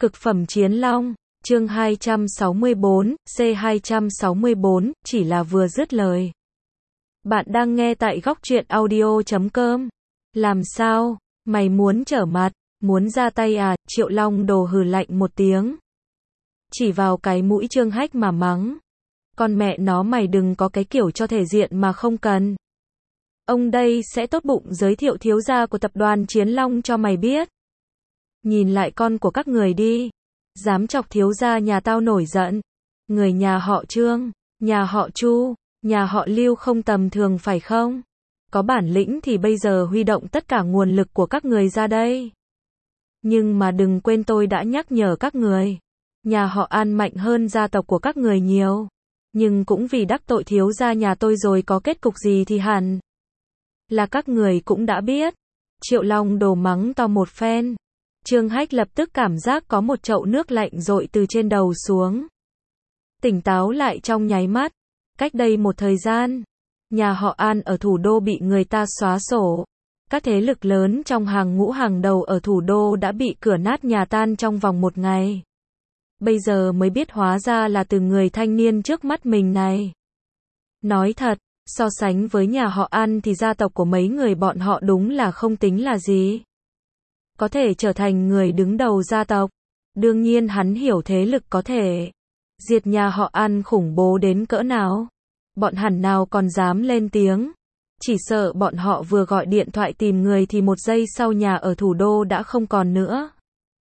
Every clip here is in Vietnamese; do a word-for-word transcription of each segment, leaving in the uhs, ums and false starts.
Cực phẩm chiến long, chương hai trăm sáu mươi bốn, C hai trăm sáu mươi bốn, chỉ là vừa dứt lời. Bạn đang nghe tại góc truyện audio chấm com. Làm sao? Mày muốn trở mặt, muốn ra tay à? Triệu Long Đồ hừ lạnh một tiếng. Chỉ vào cái mũi Trương Hách mà mắng. Con mẹ nó mày đừng có cái kiểu cho thể diện mà không cần. Ông đây sẽ tốt bụng giới thiệu thiếu gia của tập đoàn Chiến Long cho mày biết. Nhìn lại con của các người đi. Dám chọc thiếu gia nhà tao nổi giận. Người nhà họ Trương, nhà họ Chu, nhà họ Lưu không tầm thường phải không? Có bản lĩnh thì bây giờ huy động tất cả nguồn lực của các người ra đây. Nhưng mà đừng quên tôi đã nhắc nhở các người. Nhà họ An mạnh hơn gia tộc của các người nhiều. Nhưng cũng vì đắc tội thiếu gia nhà tôi rồi có kết cục gì thì hẳn là các người cũng đã biết. Triệu Long Đồ mắng to một phen. Trương Hách lập tức cảm giác có một chậu nước lạnh dội từ trên đầu xuống. Tỉnh táo lại trong nháy mắt. Cách đây một thời gian, nhà họ An ở thủ đô bị người ta xóa sổ. Các thế lực lớn trong hàng ngũ hàng đầu ở thủ đô đã bị cửa nát nhà tan trong vòng một ngày. Bây giờ mới biết hóa ra là từ người thanh niên trước mắt mình này. Nói thật, so sánh với nhà họ An thì gia tộc của mấy người bọn họ đúng là không tính là gì. Có thể trở thành người đứng đầu gia tộc. Đương nhiên hắn hiểu thế lực có thể diệt nhà họ An khủng bố đến cỡ nào. Bọn hẳn nào còn dám lên tiếng. Chỉ sợ bọn họ vừa gọi điện thoại tìm người thì một giây sau nhà ở thủ đô đã không còn nữa.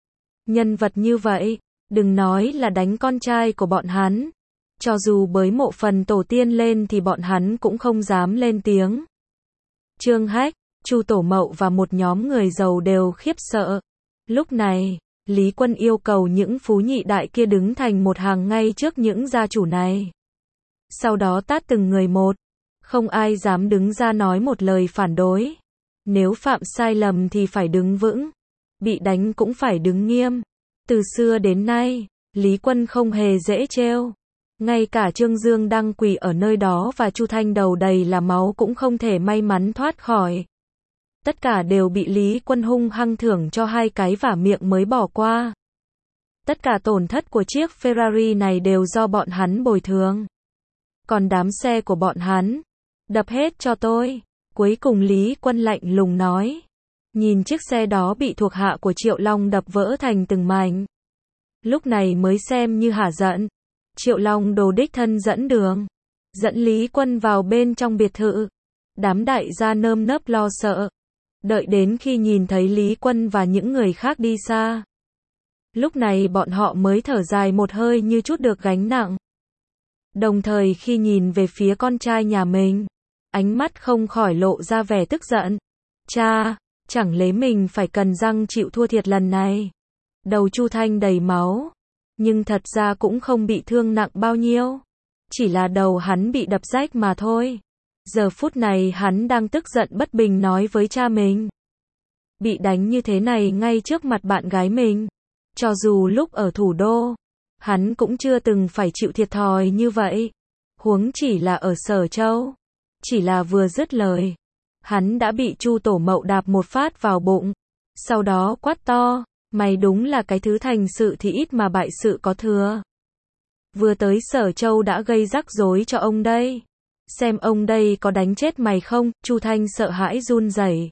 Nhân vật như vậy, đừng nói là đánh con trai của bọn hắn. Cho dù bới mộ phần tổ tiên lên thì bọn hắn cũng không dám lên tiếng. Trương Hách, Chu Tổ Mậu và một nhóm người giàu đều khiếp sợ. Lúc này, Lý Quân yêu cầu những phú nhị đại kia đứng thành một hàng ngay trước những gia chủ này. Sau đó tát từng người một. Không ai dám đứng ra nói một lời phản đối. Nếu phạm sai lầm thì phải đứng vững. Bị đánh cũng phải đứng nghiêm. Từ xưa đến nay, Lý Quân không hề dễ trêu. Ngay cả Trương Dương đang quỳ ở nơi đó và Chu Thanh đầu đầy là máu cũng không thể may mắn thoát khỏi. Tất cả đều bị Lý Quân hung hăng thưởng cho hai cái vả miệng mới bỏ qua. Tất cả tổn thất của chiếc Ferrari này đều do bọn hắn bồi thường. Còn đám xe của bọn hắn, đập hết cho tôi. Cuối cùng Lý Quân lạnh lùng nói. Nhìn chiếc xe đó bị thuộc hạ của Triệu Long đập vỡ thành từng mảnh. Lúc này mới xem như hả giận. Triệu Long Đồ đích thân dẫn đường. Dẫn Lý Quân vào bên trong biệt thự. Đám đại gia nơm nớp lo sợ. Đợi đến khi nhìn thấy Lý Quân và những người khác đi xa. Lúc này bọn họ mới thở dài một hơi như chút được gánh nặng. Đồng thời khi nhìn về phía con trai nhà mình, ánh mắt không khỏi lộ ra vẻ tức giận. Cha, chẳng lẽ mình phải cần răng chịu thua thiệt lần này? Đầu Chu Thanh đầy máu, nhưng thật ra cũng không bị thương nặng bao nhiêu. Chỉ là đầu hắn bị đập rách mà thôi. Giờ phút này hắn đang tức giận bất bình nói với cha mình. Bị đánh như thế này ngay trước mặt bạn gái mình. Cho dù lúc ở thủ đô, hắn cũng chưa từng phải chịu thiệt thòi như vậy. Huống chỉ là ở Sở Châu. Chỉ là vừa dứt lời, hắn đã bị Chu Tổ Mậu đạp một phát vào bụng. Sau đó quát to, mày đúng là cái thứ thành sự thì ít mà bại sự có thừa. Vừa tới Sở Châu đã gây rắc rối cho ông đây. Xem ông đây có đánh chết mày không? Chu Thanh sợ hãi run rẩy.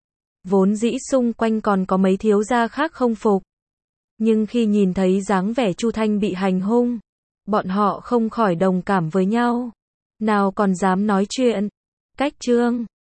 Vốn dĩ xung quanh còn có mấy thiếu gia khác không phục. Nhưng khi nhìn thấy dáng vẻ Chu Thanh bị hành hung, bọn họ không khỏi đồng cảm với nhau. Nào còn dám nói chuyện. Cách Trương